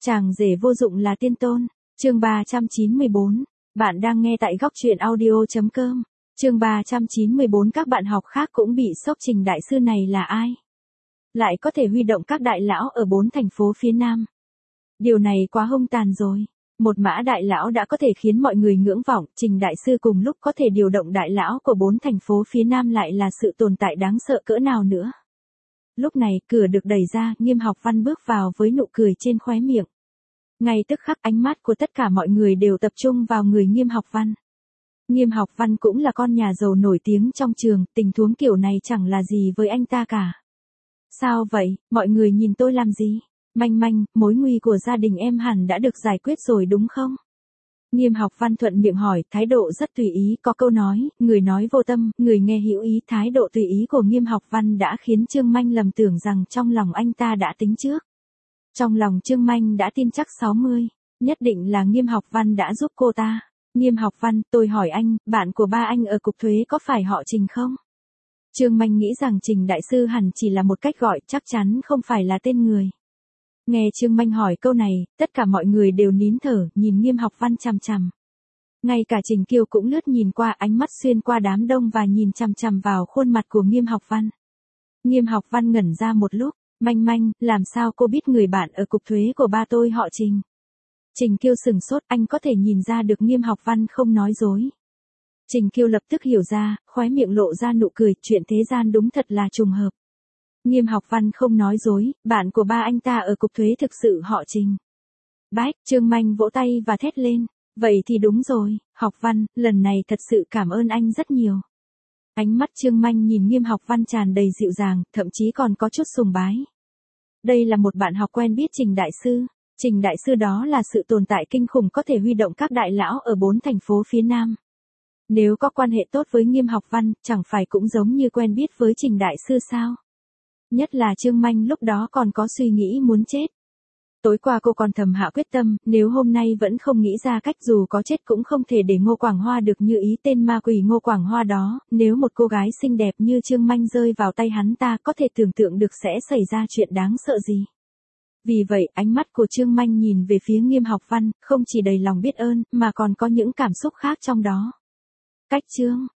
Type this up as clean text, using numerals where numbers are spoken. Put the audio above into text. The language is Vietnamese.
Chàng rể vô dụng là tiên tôn. Chương 394. Bạn đang nghe tại góc truyện audio.com. Chương 394. Các bạn học khác cũng bị sốc. Trình đại sư này là ai? Lại có thể huy động các đại lão ở 4 thành phố phía Nam. Điều này quá hung tàn rồi. Một mã đại lão đã có thể khiến mọi người ngưỡng vọng, Trình đại sư cùng lúc có thể điều động đại lão của 4 thành phố phía Nam lại là sự tồn tại đáng sợ cỡ nào nữa. Lúc này, cửa được đẩy ra, Nghiêm Học Văn bước vào với nụ cười trên khóe miệng. Ngay tức khắc ánh mắt của tất cả mọi người đều tập trung vào người Nghiêm Học Văn. Nghiêm Học Văn cũng là con nhà giàu nổi tiếng trong trường, tình huống kiểu này chẳng là gì với anh ta cả. Sao vậy, mọi người nhìn tôi làm gì? Manh manh, mối nguy của gia đình em hẳn đã được giải quyết rồi đúng không? Nghiêm Học Văn thuận miệng hỏi, thái độ rất tùy ý, có câu nói, người nói vô tâm, người nghe hữu ý. Thái độ tùy ý của Nghiêm Học Văn đã khiến Trương Manh lầm tưởng rằng trong lòng anh ta đã tính trước. Trong lòng Trương Manh đã tin chắc 60, nhất định là Nghiêm Học Văn đã giúp cô ta. Nghiêm Học Văn, tôi hỏi anh, bạn của ba anh ở cục thuế có phải họ Trình không? Trương Manh nghĩ rằng Trình đại sư hẳn chỉ là một cách gọi, chắc chắn không phải là tên người. Nghe Trương Manh hỏi câu này, tất cả mọi người đều nín thở, nhìn Nghiêm Học Văn chằm chằm. Ngay cả Trình Kiêu cũng lướt nhìn qua, ánh mắt xuyên qua đám đông và nhìn chằm chằm vào khuôn mặt của Nghiêm Học Văn. Nghiêm Học Văn ngẩn ra một lúc, Manh manh, làm sao cô biết người bạn ở cục thuế của ba tôi họ Trình? Trình Kiêu sừng sốt, anh có thể nhìn ra được Nghiêm Học Văn không nói dối. Trình Kiêu lập tức hiểu ra, khóe miệng lộ ra nụ cười, chuyện thế gian đúng thật là trùng hợp. Nghiêm Học Văn không nói dối, bạn của ba anh ta ở cục thuế thực sự họ Trình. Bách, Trương Manh vỗ tay và thét lên, vậy thì đúng rồi, Học Văn, lần này thật sự cảm ơn anh rất nhiều. Ánh mắt Trương Manh nhìn Nghiêm Học Văn tràn đầy dịu dàng, thậm chí còn có chút sùng bái. Đây là một bạn học quen biết Trình đại sư. Trình đại sư đó là sự tồn tại kinh khủng có thể huy động các đại lão ở 4 thành phố phía Nam. Nếu có quan hệ tốt với Nghiêm Học Văn, chẳng phải cũng giống như quen biết với Trình đại sư sao? Nhất là Trương Manh lúc đó còn có suy nghĩ muốn chết. Tối qua cô còn thầm hạ quyết tâm, nếu hôm nay vẫn không nghĩ ra cách dù có chết cũng không thể để Ngô Quảng Hoa được như ý tên ma quỷ Ngô Quảng Hoa đó, nếu một cô gái xinh đẹp như Trương Manh rơi vào tay hắn ta có thể tưởng tượng được sẽ xảy ra chuyện đáng sợ gì. Vì vậy, ánh mắt của Trương Manh nhìn về phía Nghiêm Học Văn, không chỉ đầy lòng biết ơn, mà còn có những cảm xúc khác trong đó. Cách Trương